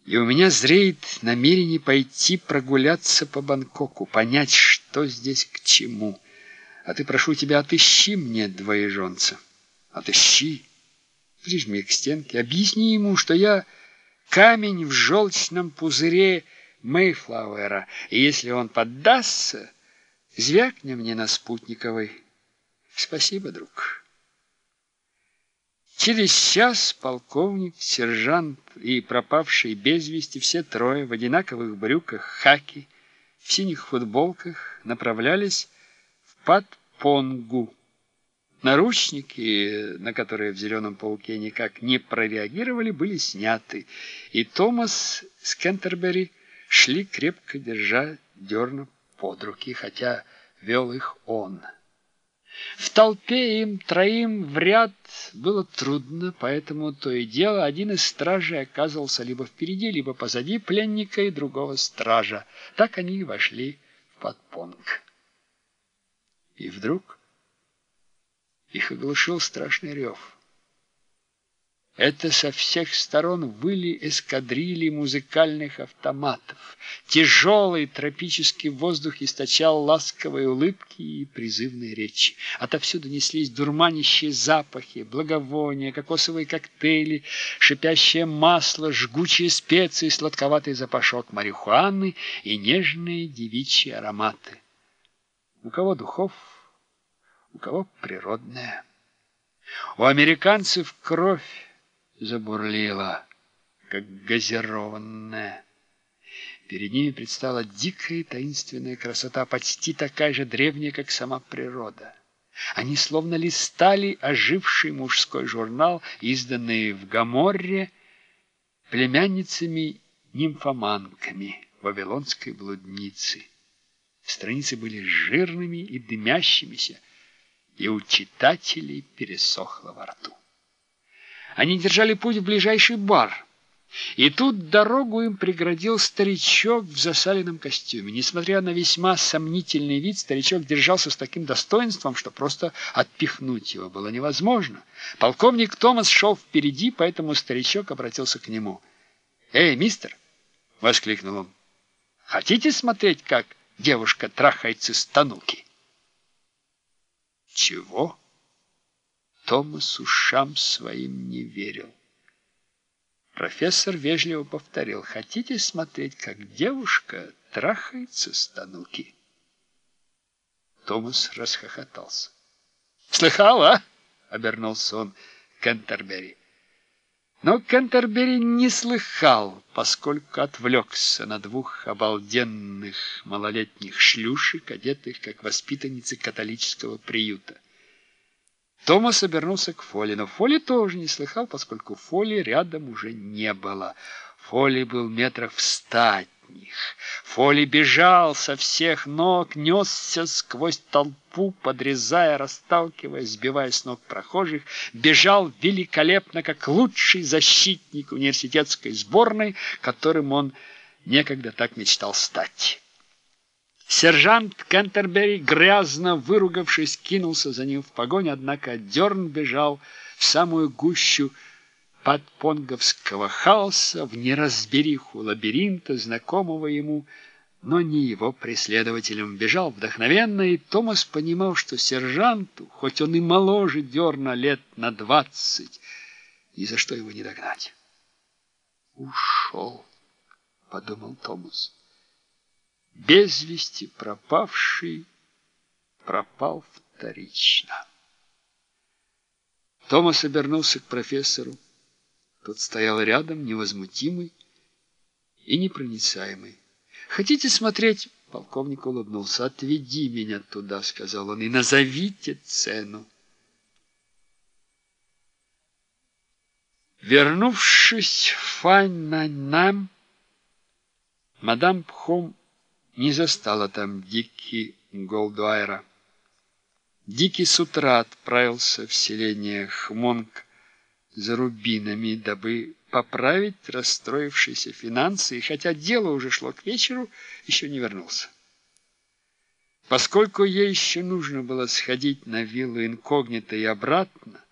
И у меня зреет намерение пойти прогуляться по Бангкоку, понять, что здесь к чему. А ты, прошу тебя, отыщи мне двоеженца. Отыщи, прижми к стенке, объясни ему, что я камень в желчном пузыре Мейфлауэра, и если он поддастся, звякни мне на спутниковой. Спасибо, друг. Через час полковник, сержант и пропавший без вести, все трое в одинаковых брюках хаки, в синих футболках, направлялись в Патпонгу. Наручники, на которые в «Зеленом пауке» никак не прореагировали, были сняты, и Томас с Кентербери шли, крепко держа Дерна под руки, хотя вел их он. В толпе им троим в ряд было трудно, поэтому то и дело один из стражей оказывался либо впереди, либо позади пленника и другого стража. Так они и вошли в Патпонг. И вдруг их оглушил страшный рев. Это со всех сторон выли эскадрильи музыкальных автоматов. Тяжелый тропический воздух источал ласковые улыбки и призывные речи. Отовсюду неслись дурманящие запахи, благовония, кокосовые коктейли, шипящее масло, жгучие специи, сладковатый запашок марихуаны и нежные девичьи ароматы. У кого духов, у кого природная. У американцев кровь забурлила, как газированная. Перед ними предстала дикая и таинственная красота, почти такая же древняя, как сама природа. Они словно листали оживший мужской журнал, изданный в Гоморре племянницами-нимфоманками вавилонской блудницы. Страницы были жирными и дымящимися, и у читателей пересохло во рту. Они держали путь в ближайший бар, и тут дорогу им преградил старичок в засаленном костюме. Несмотря на весьма сомнительный вид, старичок держался с таким достоинством, что просто отпихнуть его было невозможно. Полковник Томас шел впереди, поэтому старичок обратился к нему. «Эй, мистер!» — воскликнул он. «Хотите смотреть, как девушка трахается с тануки?» «Чего?» Томас ушам своим не верил. Профессор вежливо повторил: «Хотите смотреть, как девушка трахается с тануки?» Томас расхохотался. «Слыхал, а?» — обернулся он к Кентербери. Но Кентербери не слыхал, поскольку отвлекся на двух обалденных малолетних шлюшек, одетых как воспитанницы католического приюта. Томас обернулся к Фолли, но Фолли тоже не слыхал, поскольку Фолли рядом уже не было. Фолли был метров в 100 от них. Фолли бежал со всех ног, несся сквозь толпу, подрезая, расталкивая, сбивая с ног прохожих, бежал великолепно, как лучший защитник университетской сборной, которым он некогда так мечтал стать. Сержант Кентербери, грязно выругавшись, кинулся за ним в погоню, однако Дерн бежал в самую гущу патпонговского хаоса, в неразбериху лабиринта, знакомого ему, но не его преследователям. Бежал вдохновенно, и Томас понимал, что сержанту, хоть он и моложе Дерна лет на 20, ни за что его не догнать. «Ушел», — подумал Томас. Без вести пропавший пропал вторично. Томас обернулся к профессору. Тот стоял рядом, невозмутимый и непроницаемый. «Хотите смотреть?» — полковник улыбнулся. «Отведи меня туда», — сказал он, — «и назовите цену». Вернувшись в Фаньнаньнам, мадам Пхом не застала там Дики Голдуайра. Дики с утра отправился в селение Хмонг за рубинами, дабы поправить расстроившиеся финансы, и хотя дело уже шло к вечеру, еще не вернулся. Поскольку ей еще нужно было сходить на виллу инкогнито и обратно,